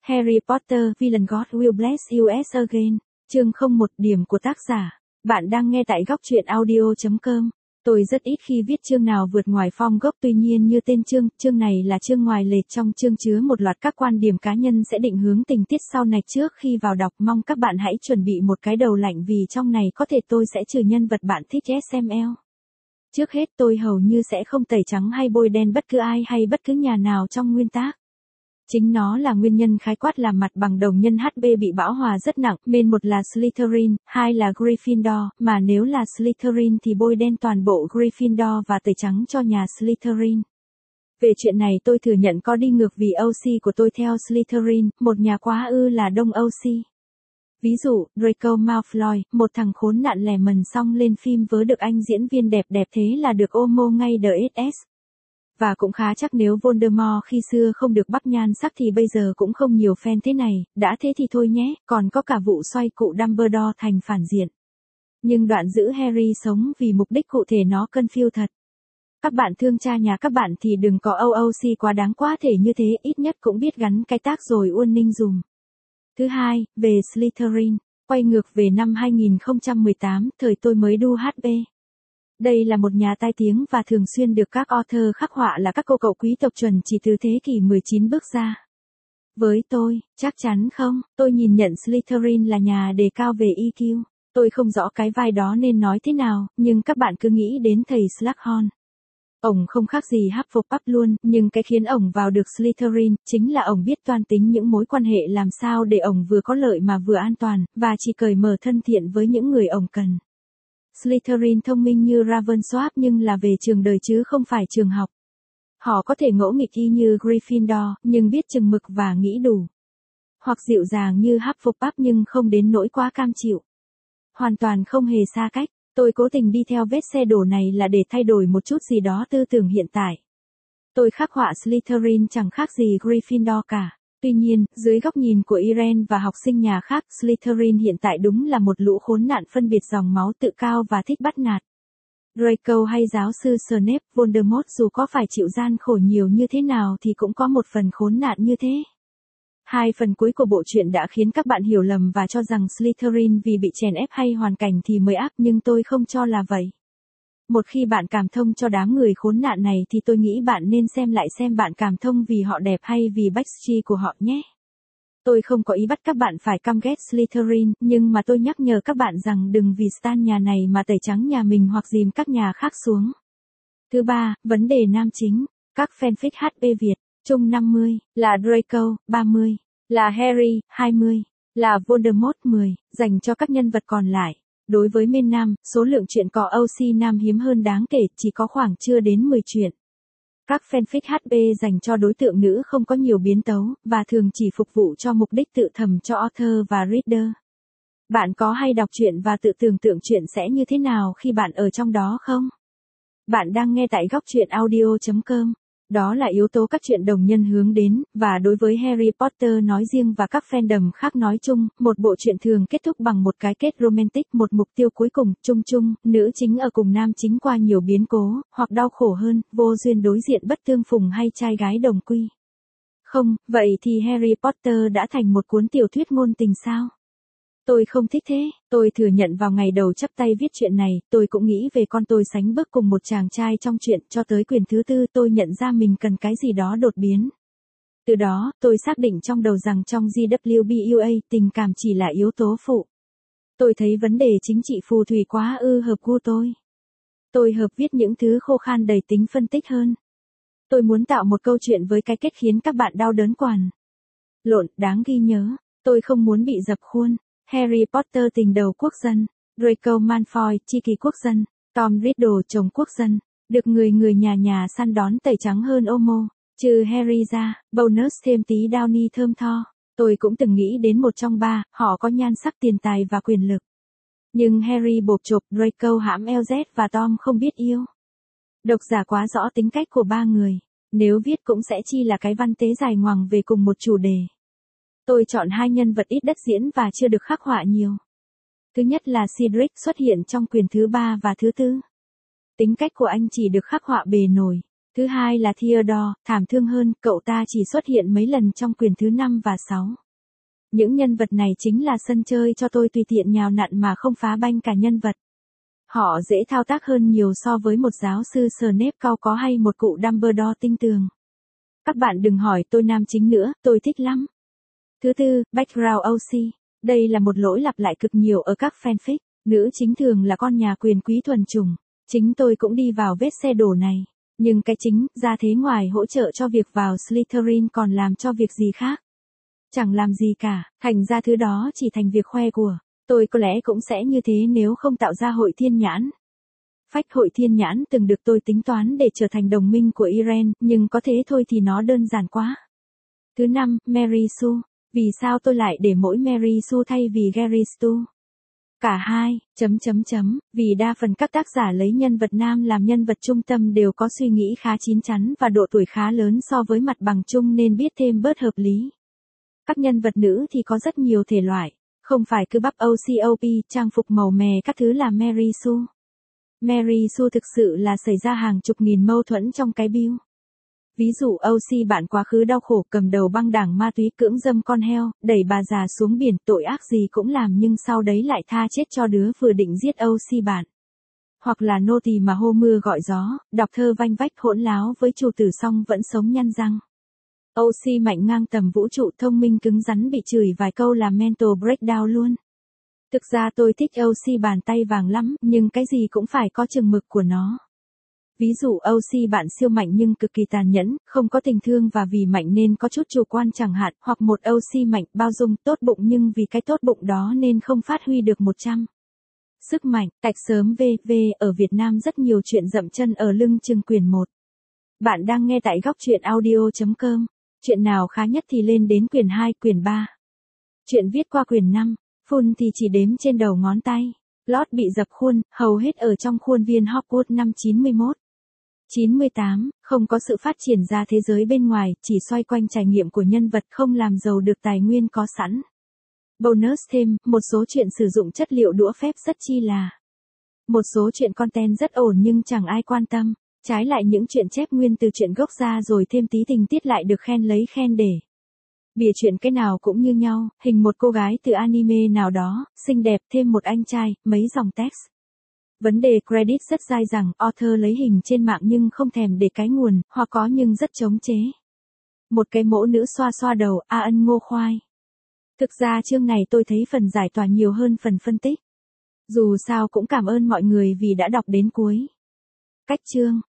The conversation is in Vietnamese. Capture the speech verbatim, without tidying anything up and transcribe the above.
Harry Potter, Villain God Will Bless You Again. Chương không một điểm của tác giả. Bạn đang nghe tại góc truyện audio chấm com. Tôi rất ít khi viết chương nào vượt ngoài form gốc, tuy nhiên như tên chương, chương này là chương ngoài lề, trong chương chứa một loạt các quan điểm cá nhân sẽ định hướng tình tiết sau này. Trước khi vào đọc, mong các bạn hãy chuẩn bị một cái đầu lạnh vì trong này có thể tôi sẽ trừ nhân vật bạn thích ét em lờ. Trước hết, tôi hầu như sẽ không tẩy trắng hay bôi đen bất cứ ai hay bất cứ nhà nào trong nguyên tác. Chính nó là nguyên nhân khái quát làm mặt bằng đồng nhân hát bê bị bão hòa rất nặng, main một là Slytherin, hai là Gryffindor, mà nếu là Slytherin thì bôi đen toàn bộ Gryffindor và tẩy trắng cho nhà Slytherin. Về chuyện này tôi thừa nhận có đi ngược vì ô xê của tôi theo Slytherin, một nhà quá ư là đông ô xê. Ví dụ, Draco Malfoy, một thằng khốn nạn lẻ mần xong lên phim vớ được anh diễn viên đẹp đẹp thế là được ôm ngay đờ ét ét. Và cũng khá chắc nếu Voldemort khi xưa không được bắc nhan sắc thì bây giờ cũng không nhiều fan thế này, đã thế thì thôi nhé, còn có cả vụ xoay cụ Dumbledore thành phản diện. Nhưng đoạn giữ Harry sống vì mục đích cụ thể nó confuse thật. Các bạn thương cha nhà các bạn thì đừng có ô ô xê quá đáng quá thể như thế, ít nhất cũng biết gắn cái tác rồi uôn ninh dùm. Thứ hai, về Slytherin, quay ngược về năm hai nghìn không trăm mười tám, thời tôi mới đu hát bê. Đây là một nhà tai tiếng và thường xuyên được các author khắc họa là các cô cậu quý tộc chuẩn chỉ từ thế kỷ mười chín bước ra. Với tôi, chắc chắn không, tôi nhìn nhận Slytherin là nhà đề cao về e quy. Tôi không rõ cái vai đó nên nói thế nào, nhưng các bạn cứ nghĩ đến thầy Slughorn. Ổng không khác gì Hufflepuff luôn, nhưng cái khiến ổng vào được Slytherin, chính là ổng biết toan tính những mối quan hệ làm sao để ổng vừa có lợi mà vừa an toàn, và chỉ cởi mở thân thiện với những người ổng cần. Slytherin thông minh như Ravensworth nhưng là về trường đời chứ không phải trường học. Họ có thể ngỗ nghịch y như Gryffindor, nhưng biết chừng mực và nghĩ đủ. Hoặc dịu dàng như Hufflepuff nhưng không đến nỗi quá cam chịu. Hoàn toàn không hề xa cách. Tôi cố tình đi theo vết xe đổ này là để thay đổi một chút gì đó tư tưởng hiện tại. Tôi khắc họa Slytherin chẳng khác gì Gryffindor cả. Tuy nhiên, dưới góc nhìn của Irene và học sinh nhà khác, Slytherin hiện tại đúng là một lũ khốn nạn phân biệt dòng máu tự cao và thích bắt nạt. Draco hay giáo sư Snape, Voldemort dù có phải chịu gian khổ nhiều như thế nào thì cũng có một phần khốn nạn như thế. Hai phần cuối của bộ truyện đã khiến các bạn hiểu lầm và cho rằng Slytherin vì bị chèn ép hay hoàn cảnh thì mới ác, nhưng tôi không cho là vậy. Một khi bạn cảm thông cho đám người khốn nạn này thì tôi nghĩ bạn nên xem lại xem bạn cảm thông vì họ đẹp hay vì backstory của họ nhé. Tôi không có ý bắt các bạn phải căm ghét Slytherin, nhưng mà tôi nhắc nhở các bạn rằng đừng vì stan nhà này mà tẩy trắng nhà mình hoặc dìm các nhà khác xuống. Thứ ba, vấn đề nam chính. Các fanfic hát bê Việt, chung năm mươi, là Draco, ba mươi, là Harry, hai mươi, là Voldemort mười, dành cho các nhân vật còn lại. Đối với main nam, số lượng truyện có ô xê nam hiếm hơn đáng kể, chỉ có khoảng chưa đến mười truyện. Các fanfic hát bê dành cho đối tượng nữ không có nhiều biến tấu, và thường chỉ phục vụ cho mục đích tự thầm cho author và reader. Bạn có hay đọc truyện và tự tưởng tượng chuyện sẽ như thế nào khi bạn ở trong đó không? Bạn đang nghe tại góc truyện audio chấm com. Đó là yếu tố các truyện đồng nhân hướng đến, và đối với Harry Potter nói riêng và các fandom khác nói chung, một bộ truyện thường kết thúc bằng một cái kết romantic, một mục tiêu cuối cùng, chung chung, nữ chính ở cùng nam chính qua nhiều biến cố, hoặc đau khổ hơn, vô duyên đối diện bất tương phùng hay trai gái đồng quy. Không, vậy thì Harry Potter đã thành một cuốn tiểu thuyết ngôn tình sao? Tôi không thích thế, tôi thừa nhận vào ngày đầu chắp tay viết chuyện này, tôi cũng nghĩ về con tôi sánh bước cùng một chàng trai trong chuyện, cho tới quyển thứ tư tôi nhận ra mình cần cái gì đó đột biến. Từ đó, tôi xác định trong đầu rằng trong giê vê bê u a, tình cảm chỉ là yếu tố phụ. Tôi thấy vấn đề chính trị phù thủy quá ư hợp gu tôi. Tôi hợp viết những thứ khô khan đầy tính phân tích hơn. Tôi muốn tạo một câu chuyện với cái kết khiến các bạn đau đớn quằn. Lộn, đáng ghi nhớ, tôi không muốn bị dập khuôn. Harry Potter tình đầu quốc dân, Draco Malfoy tri kỷ quốc dân, Tom Riddle chồng quốc dân, được người người nhà nhà săn đón tẩy trắng hơn Omo, trừ Harry ra, bonus thêm tí Downey thơm tho. Tôi cũng từng nghĩ đến một trong ba, họ có nhan sắc tiền tài và quyền lực. Nhưng Harry bộp chộp, Draco hãm eo dét và Tom không biết yêu. Độc giả quá rõ tính cách của ba người, nếu viết cũng sẽ chi là cái văn tế dài ngoằng về cùng một chủ đề. Tôi chọn hai nhân vật ít đất diễn và chưa được khắc họa nhiều. Thứ nhất là Cedric xuất hiện trong quyển thứ ba và thứ tư. Tính cách của anh chỉ được khắc họa bề nổi. Thứ hai là Theodore, thảm thương hơn, cậu ta chỉ xuất hiện mấy lần trong quyển thứ năm và sáu. Những nhân vật này chính là sân chơi cho tôi tùy tiện nhào nặn mà không phá banh cả nhân vật. Họ dễ thao tác hơn nhiều so với một giáo sư Snape cao có hay một cụ Dumbledore tinh tường. Các bạn đừng hỏi tôi nam chính nữa, tôi thích lắm. Thứ tư, background ô xê. Đây là một lỗi lặp lại cực nhiều ở các fanfic. Nữ chính thường là con nhà quyền quý thuần chủng. Chính tôi cũng đi vào vết xe đổ này. Nhưng cái chính, ra thế ngoài hỗ trợ cho việc vào Slytherin còn làm cho việc gì khác. Chẳng làm gì cả, thành ra thứ đó chỉ thành việc khoe của. Tôi có lẽ cũng sẽ như thế nếu không tạo ra hội thiên nhãn. Phách hội thiên nhãn từng được tôi tính toán để trở thành đồng minh của Irene, nhưng có thế thôi thì nó đơn giản quá. Thứ năm, Mary Sue. Vì sao tôi lại để mỗi Mary Sue thay vì Gary Stu? Cả hai, chấm chấm chấm, vì đa phần các tác giả lấy nhân vật nam làm nhân vật trung tâm đều có suy nghĩ khá chín chắn và độ tuổi khá lớn so với mặt bằng chung nên viết thêm bớt hợp lý. Các nhân vật nữ thì có rất nhiều thể loại, không phải cứ bắp ô xê ô pê, trang phục màu mè các thứ là Mary Sue. Mary Sue thực sự là xảy ra hàng chục nghìn mâu thuẫn trong cái build. Ví dụ ô xê bạn quá khứ đau khổ cầm đầu băng đảng ma túy cưỡng dâm con heo, đẩy bà già xuống biển, tội ác gì cũng làm nhưng sau đấy lại tha chết cho đứa vừa định giết ô xê bạn. Hoặc là nô tỳ mà hô mưa gọi gió, đọc thơ vanh vách hỗn láo với chủ tử xong vẫn sống nhăn răng. ô xê mạnh ngang tầm vũ trụ thông minh cứng rắn bị chửi vài câu là mental breakdown luôn. Thực ra tôi thích ô xê bàn tay vàng lắm, nhưng cái gì cũng phải có chừng mực của nó. Ví dụ ô xê bạn siêu mạnh nhưng cực kỳ tàn nhẫn, không có tình thương và vì mạnh nên có chút chủ quan chẳng hạn, hoặc một ô xê mạnh, bao dung, tốt bụng nhưng vì cái tốt bụng đó nên không phát huy được một trăm. Sức mạnh, tạch sớm vê vê ở Việt Nam rất nhiều chuyện dậm chân ở lưng chừng quyển một. Bạn đang nghe tại góc truyện audio chấm com. Chuyện nào khá nhất thì lên đến quyển hai, quyển ba. Chuyện viết qua quyển năm, phun thì chỉ đếm trên đầu ngón tay. Lót bị dập khuôn, hầu hết ở trong khuôn viên Hogwarts năm chín mươi mốt. chín mươi tám, không có sự phát triển ra thế giới bên ngoài, chỉ xoay quanh trải nghiệm của nhân vật không làm giàu được tài nguyên có sẵn. Bonus thêm, một số chuyện sử dụng chất liệu đũa phép rất chi là. Một số chuyện content rất ổn nhưng chẳng ai quan tâm. Trái lại những chuyện chép nguyên từ chuyện gốc ra rồi thêm tí tình tiết lại được khen lấy khen để. Bìa chuyện cái nào cũng như nhau, hình một cô gái từ anime nào đó, xinh đẹp thêm một anh trai, mấy dòng text. Vấn đề credit rất dai dẳng, author lấy hình trên mạng nhưng không thèm để cái nguồn, hoặc có nhưng rất chống chế. Một cái mẫu nữ xoa xoa đầu, a ân ngô khoai. Thực ra chương này tôi thấy phần giải tỏa nhiều hơn phần phân tích. Dù sao cũng cảm ơn mọi người vì đã đọc đến cuối. Cách chương